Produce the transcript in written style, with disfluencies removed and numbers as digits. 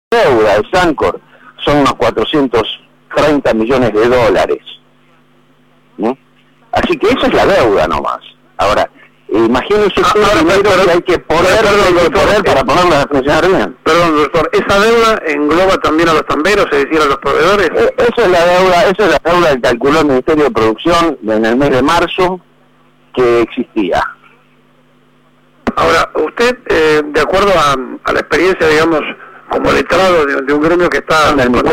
deuda de Sancor son unos 430 millones de dólares. ¿No? Así que esa es la deuda nomás. Ahora, imagínense usted el dinero que hay que poner para ponerla a funcionar bien. Perdón, doctor, ¿esa deuda engloba también a los tamberos, es decir, a los proveedores? Esa es la deuda que calculó el Ministerio de Producción en el mes de marzo, que existía. Ahora, usted, de acuerdo a la experiencia, digamos, como letrado de un gremio que está...